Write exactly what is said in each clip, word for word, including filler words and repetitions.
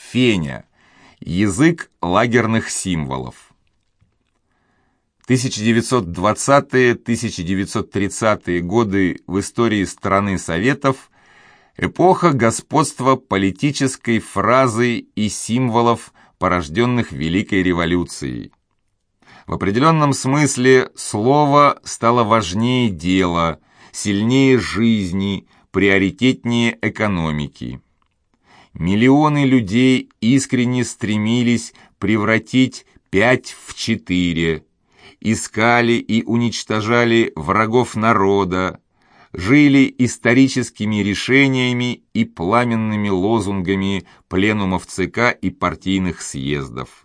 Феня. Язык лагерных символов. тысяча девятьсот двадцатые — тысяча девятьсот тридцатые годы в истории страны Советов – эпоха господства политической фразы и символов, порожденных Великой революцией. В определенном смысле слово стало важнее дела, сильнее жизни, приоритетнее экономики. Миллионы людей искренне стремились превратить пять в четыре, искали и уничтожали врагов народа, жили историческими решениями и пламенными лозунгами пленумов ЦК и партийных съездов.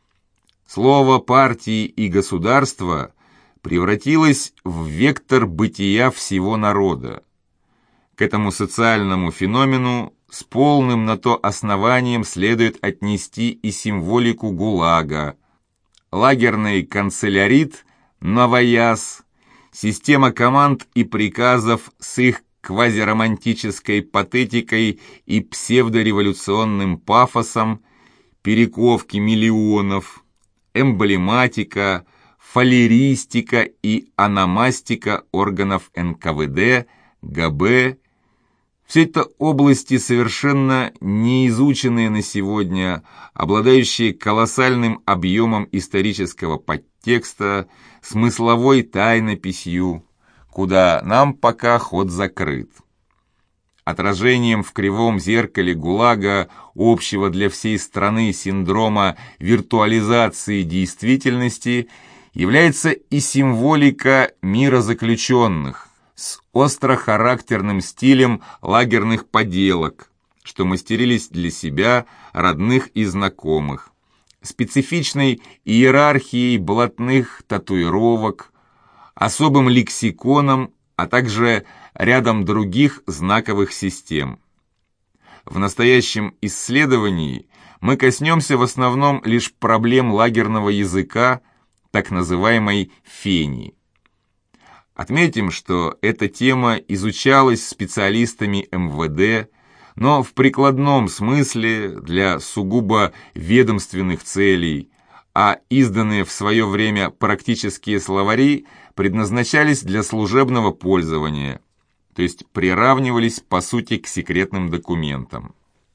Слово партии и государства превратилось в вектор бытия всего народа. К этому социальному феномену с полным на то основанием следует отнести и символику ГУЛАГа, лагерный канцелярит, новояз, система команд и приказов с их квазиромантической патетикой и псевдореволюционным пафосом, перековки миллионов, эмблематика, фалеристика и ономастика органов эн ка вэ дэ, гэ бэ. Все это области, совершенно не изученные на сегодня, обладающие колоссальным объемом исторического подтекста, смысловой тайнописью, куда нам пока ход закрыт. Отражением в кривом зеркале ГУЛАГа общего для всей страны синдрома виртуализации действительности является и символика мира заключенных с острохарактерным стилем лагерных поделок, что мастерились для себя, родных и знакомых, специфичной иерархией блатных татуировок, особым лексиконом, а также рядом других знаковых систем. В настоящем исследовании мы коснемся в основном лишь проблем лагерного языка, так называемой фени. Отметим, что эта тема изучалась специалистами эм вэ дэ, но в прикладном смысле для сугубо ведомственных целей, а изданные в свое время практические словари предназначались для служебного пользования, то есть приравнивались по сути к секретным документам.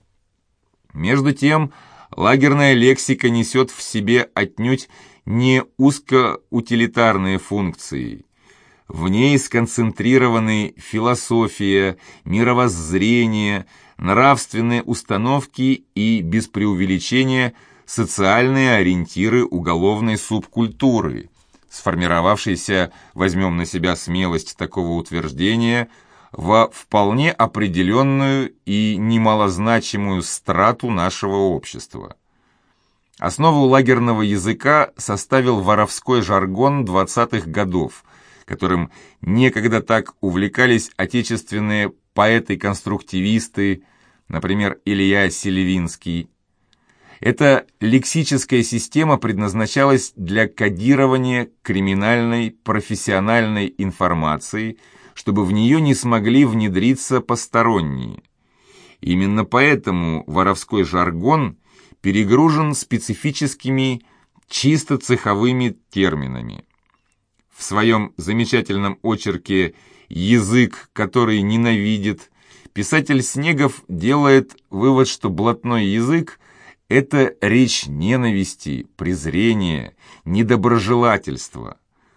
Между тем, лагерная лексика несет в себе отнюдь не узкоутилитарные функции. В ней сконцентрированы философия, мировоззрение, нравственные установки и, без преувеличения, социальные ориентиры уголовной субкультуры, сформировавшейся, возьмем на себя смелость такого утверждения, во вполне определенную и немалозначимую страту нашего общества. Основу лагерного языка составил воровской жаргон двадцатых годов, которым некогда так увлекались отечественные поэты-конструктивисты, например, Илья Селивинский. Эта лексическая система предназначалась для кодирования криминальной профессиональной информации, чтобы в нее не смогли внедриться посторонние. Именно поэтому воровской жаргон перегружен специфическими, чисто цеховыми терминами. В своем замечательном очерке «Язык, который ненавидит» писатель Снегов делает вывод, что блатной язык – это речь ненависти, презрения, недоброжелательства.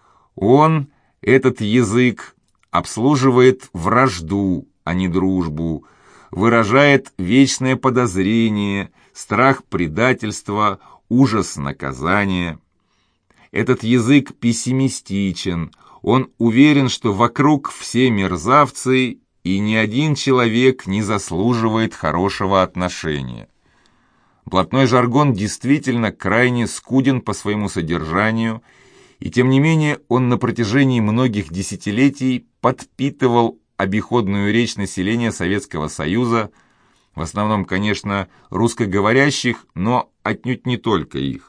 Он, этот язык, обслуживает вражду, а не дружбу, выражает вечное подозрение, страх предательства, ужас наказания. Этот язык пессимистичен, он уверен, что вокруг все мерзавцы, и ни один человек не заслуживает хорошего отношения. Блатной жаргон действительно крайне скуден по своему содержанию, и тем не менее он на протяжении многих десятилетий подпитывал обиходную речь населения Советского Союза, в основном, конечно, русскоговорящих, но отнюдь не только их.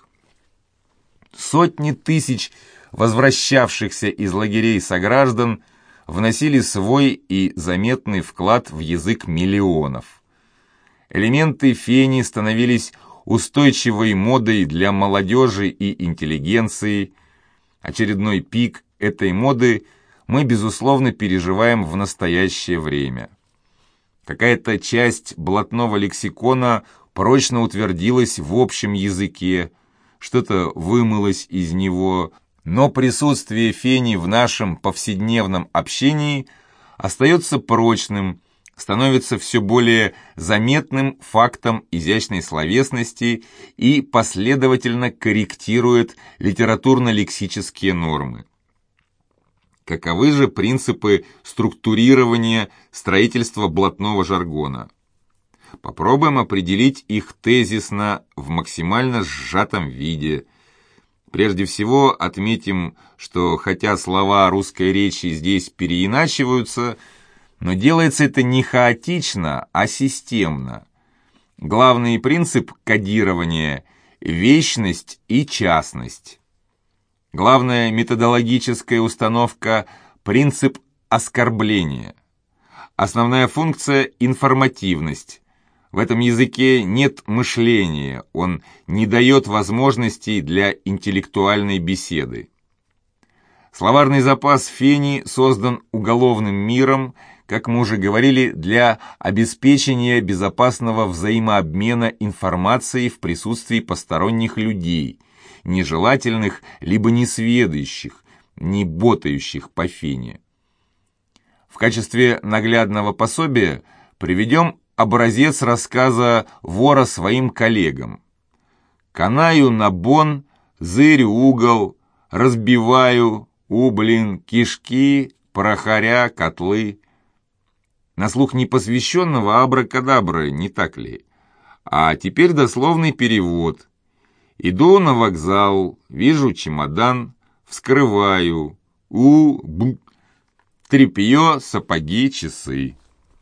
Сотни тысяч возвращавшихся из лагерей сограждан вносили свой и заметный вклад в язык миллионов. Элементы фени становились устойчивой модой для молодежи и интеллигенции. Очередной пик этой моды мы, безусловно, переживаем в настоящее время. Какая-то часть блатного лексикона прочно утвердилась в общем языке, что-то вымылось из него, но присутствие фени в нашем повседневном общении остается прочным, становится все более заметным фактом изящной словесности и последовательно корректирует литературно-лексические нормы. Каковы же принципы структурирования строительства блатного жаргона? Попробуем определить их тезисно в максимально сжатом виде. Прежде всего отметим, что хотя слова русской речи здесь переиначиваются, но делается это не хаотично, а системно. Главный принцип кодирования – вечность и частность. Главная методологическая установка – принцип оскорбления. Основная функция – информативность. В этом языке нет мышления, он не дает возможностей для интеллектуальной беседы. Словарный запас фени создан уголовным миром, как мы уже говорили, для обеспечения безопасного взаимообмена информацией в присутствии посторонних людей, нежелательных либо несведущих, не ботающих по фене. В качестве наглядного пособия приведем образец рассказа вора своим коллегам. «Канаю на бон, зырю угол, разбиваю, ублин, кишки, порохаря, котлы». На слух непосвященного абракадабра, не так ли? А теперь дословный перевод. Иду на вокзал, вижу чемодан, вскрываю, у, б, тряпье, сапоги, часы.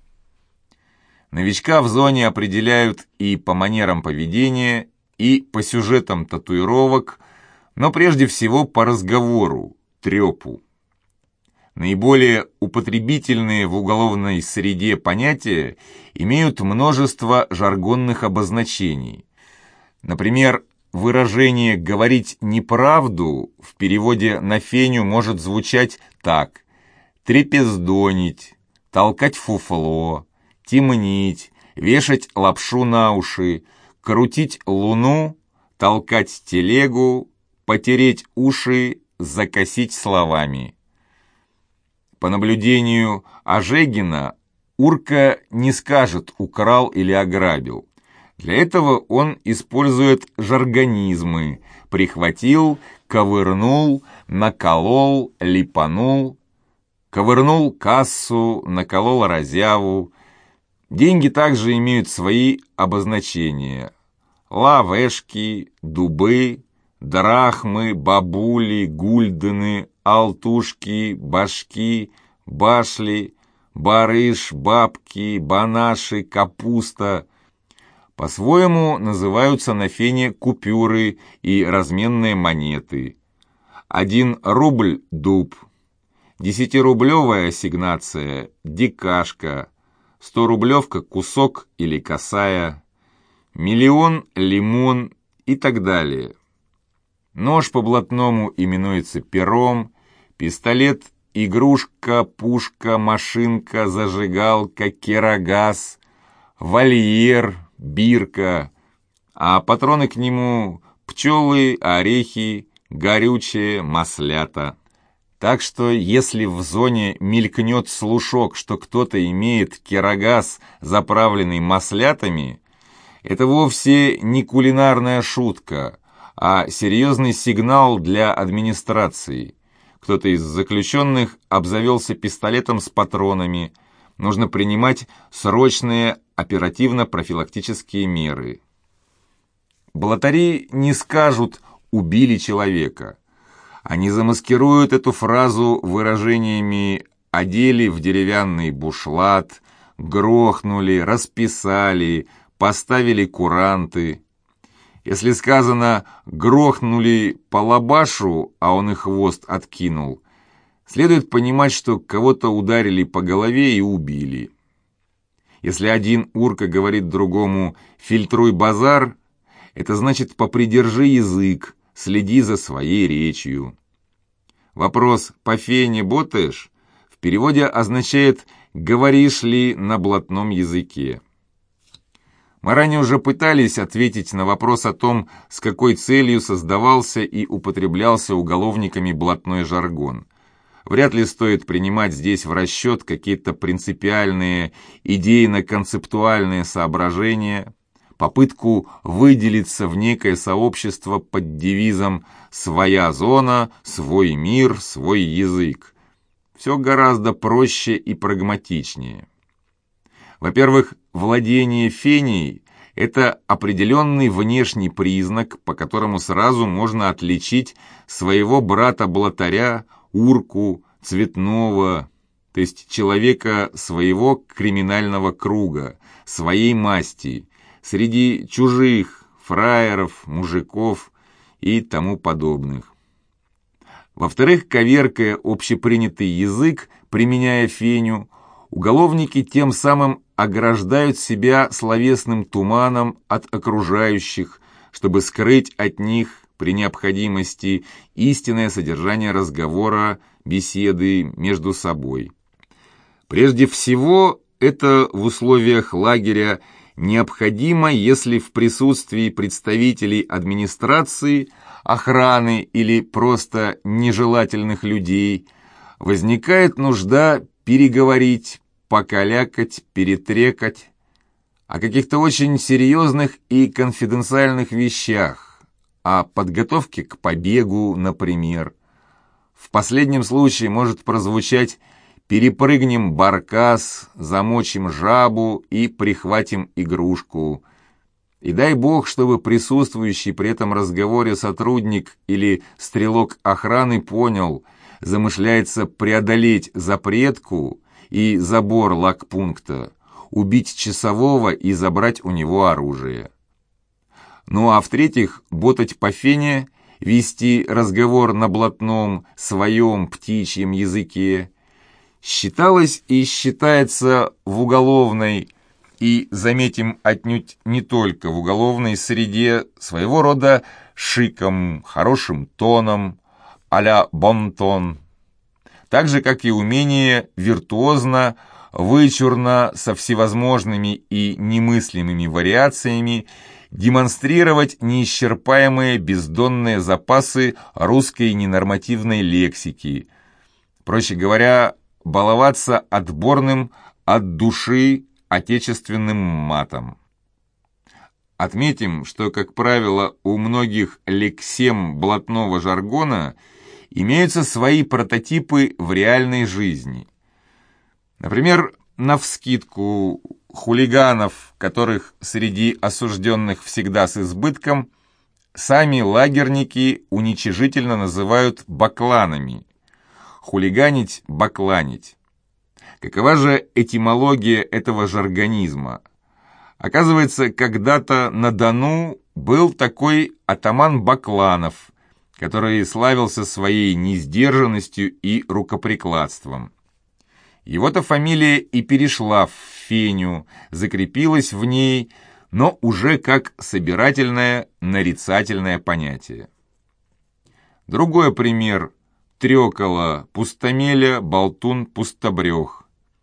Новичка в зоне определяют и по манерам поведения, и по сюжетам татуировок, но прежде всего по разговору, трепу. Наиболее употребительные в уголовной среде понятия имеют множество жаргонных обозначений. Например, выражение «говорить неправду» в переводе на феню может звучать так: трепездонить, толкать фуфло, темнить, вешать лапшу на уши, крутить луну, толкать телегу, потереть уши, закосить словами. По наблюдению Ожегина, урка не скажет «украл» или «ограбил». Для этого он использует жаргонизмы: прихватил, ковырнул, наколол, липанул, ковырнул кассу, наколол разяву. Деньги также имеют свои обозначения: лавешки, дубы, драхмы, бабули, гульдены, алтушки, башки, башли, барыш, бабки, банаши, капуста. По-своему называются на фене купюры и разменные монеты. Один рубль – дуб, десятирублевая ассигнация – дикашка, сторублевка – кусок или косая, миллион – лимон и так далее. Нож по-блатному именуется пером, пистолет – игрушка, пушка, машинка, зажигалка, керогаз, вольер, бирка, а патроны к нему – пчелы, орехи, горючее, маслята. Так что если в зоне мелькнет слушок, что кто-то имеет керогаз, заправленный маслятами, это вовсе не кулинарная шутка, а серьезный сигнал для администрации. Кто-то из заключенных обзавелся пистолетом с патронами. Нужно принимать срочные оперативно-профилактические меры. Блатари не скажут «убили человека». Они замаскируют эту фразу выражениями «одели в деревянный бушлат», «грохнули», «расписали», «поставили куранты». Если сказано «грохнули по лабашу», а он и хвост откинул, следует понимать, что кого-то ударили по голове и убили. Если один урка говорит другому «фильтруй базар», это значит «попридержи язык, следи за своей речью». Вопрос «по фене ботаешь» в переводе означает «говоришь ли на блатном языке». Мы ранее уже пытались ответить на вопрос о том, с какой целью создавался и употреблялся уголовниками блатной жаргон. Вряд ли стоит принимать здесь в расчет какие-то принципиальные идейно-концептуальные соображения, попытку выделиться в некое сообщество под девизом «своя зона, свой мир, свой язык». Все гораздо проще и прагматичнее. Во-первых, владение феней – это определенный внешний признак, по которому сразу можно отличить своего брата-блатаря, урку, цветного, то есть человека своего криминального круга, своей масти, среди чужих, фраеров, мужиков и тому подобных. Во-вторых, коверкая общепринятый язык, применяя феню, уголовники тем самым ограждают себя словесным туманом от окружающих, чтобы скрыть от них при необходимости истинное содержание разговора, беседы между собой. Прежде всего, это в условиях лагеря необходимо, если в присутствии представителей администрации, охраны или просто нежелательных людей возникает нужда переговорить, покалякать, перетрекать о каких-то очень серьезных и конфиденциальных вещах, о подготовке к побегу, например. В последнем случае может прозвучать «перепрыгнем баркас, замочим жабу и прихватим игрушку». И дай бог, чтобы присутствующий при этом разговоре сотрудник или стрелок охраны понял, замышляется преодолеть запретку и забор лагпункта, убить часового и забрать у него оружие. Ну а в-третьих, ботать по фене, вести разговор на блатном, своем птичьем языке считалось и считается в уголовной, и, заметим, отнюдь не только в уголовной среде, своего рода шиком, хорошим тоном, а-ля бон-тон, так же, как и умение виртуозно, вычурно, со всевозможными и немыслимыми вариациями демонстрировать неисчерпаемые бездонные запасы русской ненормативной лексики, проще говоря, баловаться отборным от души отечественным матом. Отметим, что, как правило, у многих лексем блатного жаргона имеются свои прототипы в реальной жизни. Например, навскидку хулиганов, которых среди осужденных всегда с избытком, сами лагерники уничижительно называют бакланами. Хулиганить – бакланить. Какова же этимология этого жаргонизма? Оказывается, когда-то на Дону был такой атаман Бакланов, который славился своей несдержанностью и рукоприкладством. Его-то фамилия и перешла в Феню, закрепилась в ней, но уже как собирательное нарицательное понятие. Другой пример – трёкало, пустомеля, болтун, пустобрех.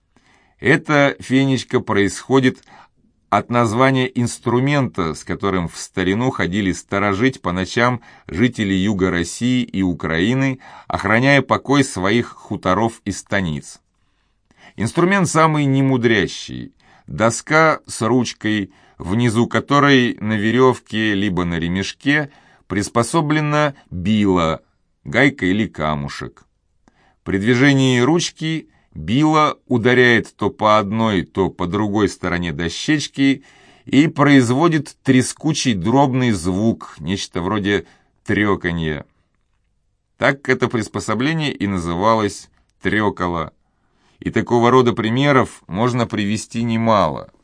Эта фенечка происходит от названия инструмента, с которым в старину ходили сторожить по ночам жители юга России и Украины, охраняя покой своих хуторов и станиц. Инструмент самый немудрящий – доска с ручкой, внизу которой на веревке либо на ремешке приспособлена била, гайка или камушек. При движении ручки била ударяет то по одной, то по другой стороне дощечки и производит трескучий дробный звук, нечто вроде трёканья. Так это приспособление и называлось трёкало. И такого рода примеров можно привести немало.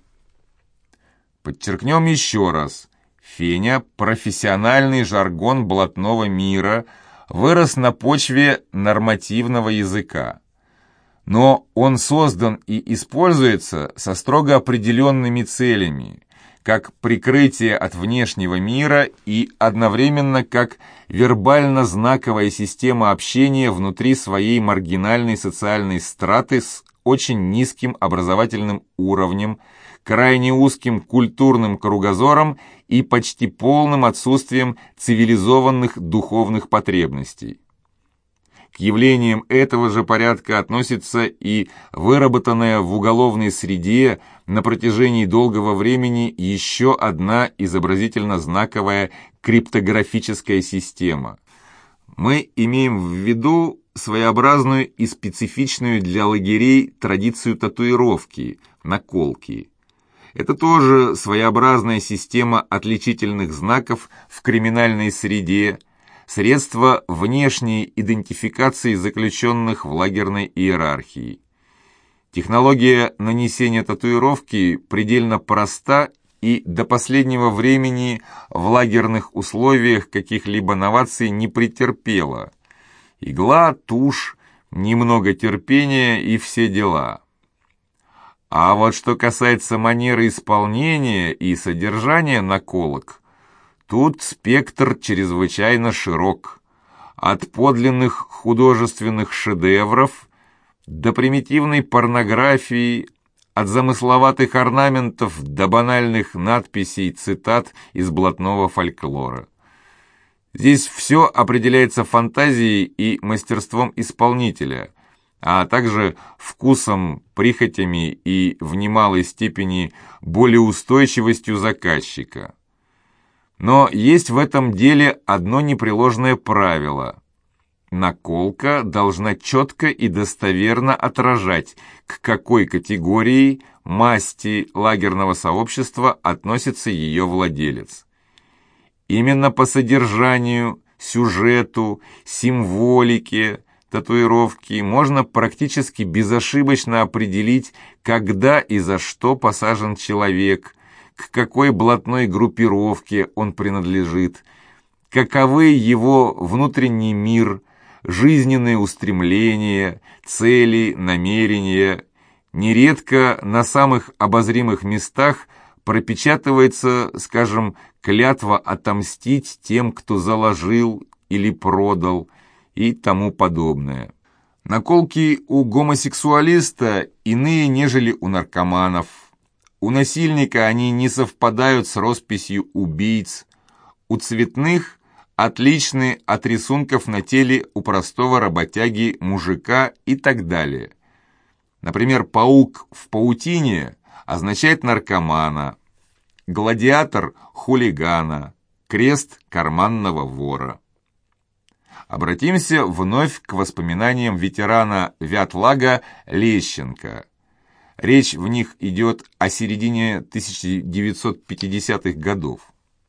Подчеркнем еще раз. Феня, профессиональный жаргон блатного мира, вырос на почве нормативного языка. но он создан и используется со строго определенными целями, как прикрытие от внешнего мира и одновременно как вербально-знаковая система общения внутри своей маргинальной социальной страты с очень низким образовательным уровнем, крайне узким культурным кругозором и почти полным отсутствием цивилизованных духовных потребностей. К явлениям этого же порядка относится и выработанная в уголовной среде на протяжении долгого времени еще одна изобразительно-знаковая криптографическая система. Мы имеем в виду своеобразную и специфичную для лагерей традицию татуировки, наколки. Это тоже своеобразная система отличительных знаков в криминальной среде, средство внешней идентификации заключенных в лагерной иерархии. Технология нанесения татуировки предельно проста и до последнего времени в лагерных условиях каких-либо новаций не претерпела. Игла, тушь, немного терпения и все дела. А вот что касается манеры исполнения и содержания наколок, тут спектр чрезвычайно широк, от подлинных художественных шедевров до примитивной порнографии, от замысловатых орнаментов до банальных надписей, цитат из блатного фольклора. Здесь все определяется фантазией и мастерством исполнителя, а также вкусом, прихотями и в немалой степени болеустойчивостью заказчика. Но есть в этом деле одно непреложное правило. Наколка должна четко и достоверно отражать, к какой категории, масти лагерного сообщества относится ее владелец. Именно по содержанию, сюжету, символике татуировки можно практически безошибочно определить, когда и за что посажен человек, к какой блатной группировке он принадлежит, каковы его внутренний мир, жизненные устремления, цели, намерения. Нередко на самых обозримых местах пропечатывается, скажем, клятва отомстить тем, кто заложил или продал, и тому подобное. Наколки у гомосексуалиста иные, нежели у наркоманов. У насильника они не совпадают с росписью убийц. У цветных отличны от рисунков на теле у простого работяги, мужика и так далее. Например, паук в паутине означает наркомана, гладиатор – хулигана, крест – карманного вора. Обратимся вновь к воспоминаниям ветерана Вятлага Лещенко. Речь в них идет о середине тысяча девятьсот пятидесятых годов.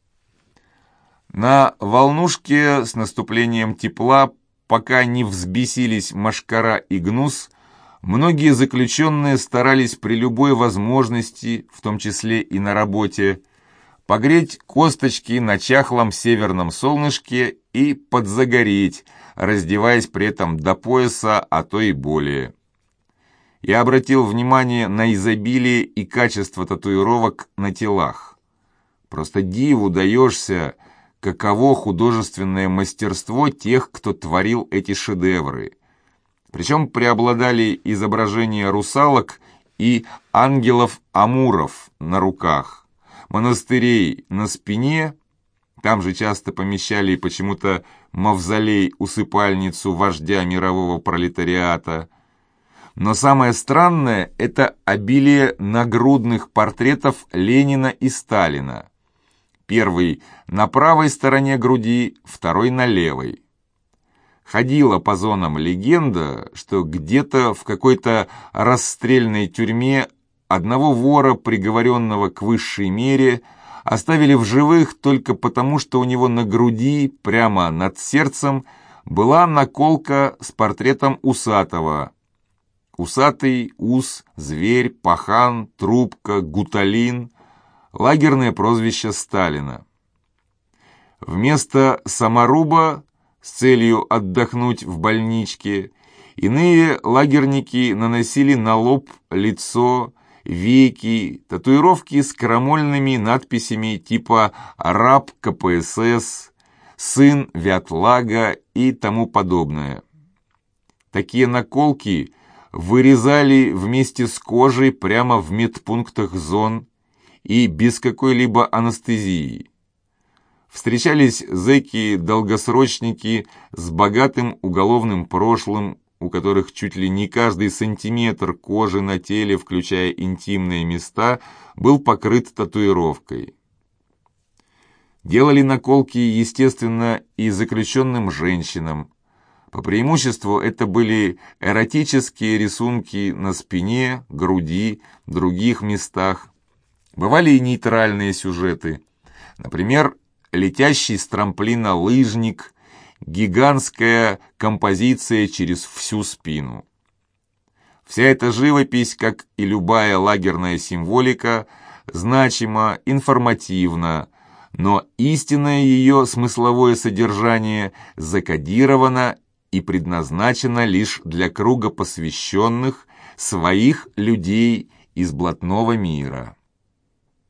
На волнушке с наступлением тепла, пока не взбесились мошкара и гнус, многие заключенные старались при любой возможности, в том числе и на работе, погреть косточки на чахлом северном солнышке и подзагореть, раздеваясь при этом до пояса, а то и более. Я обратил внимание на изобилие и качество татуировок на телах. Просто диву даешься, каково художественное мастерство тех, кто творил эти шедевры. Причем преобладали изображения русалок и ангелов-амуров на руках, монастырей на спине, там же часто помещали почему-то мавзолей-усыпальницу вождя мирового пролетариата. Но самое странное – это обилие нагрудных портретов Ленина и Сталина. Первый на правой стороне груди, второй на левой. Ходила по зонам легенда, что где-то в какой-то расстрельной тюрьме одного вора, приговоренного к высшей мере, оставили в живых только потому, что у него на груди, прямо над сердцем, была наколка с портретом Усатого. Усатый, ус, зверь, пахан, трубка, гуталин – лагерное прозвище Сталина. Вместо саморуба с целью отдохнуть в больничке Иные лагерники наносили на лоб, лицо, веки, татуировки с крамольными надписями типа «Раб ка пэ эс эс», «Сын Вятлага» и тому подобное. Такие наколки вырезали вместе с кожей прямо в медпунктах зон и без какой-либо анестезии. Встречались зэки-долгосрочники с богатым уголовным прошлым, у которых чуть ли не каждый сантиметр кожи на теле, включая интимные места, был покрыт татуировкой. Делали наколки, естественно, и заключенным женщинам. По преимуществу это были эротические рисунки на спине, груди, других местах. Бывали и нейтральные сюжеты. Например, летящий с трамплина лыжник, гигантская композиция через всю спину. Вся эта живопись, как и любая лагерная символика, значима, информативна, но истинное ее смысловое содержание закодировано и предназначено лишь для круга посвященных, своих людей из блатного мира.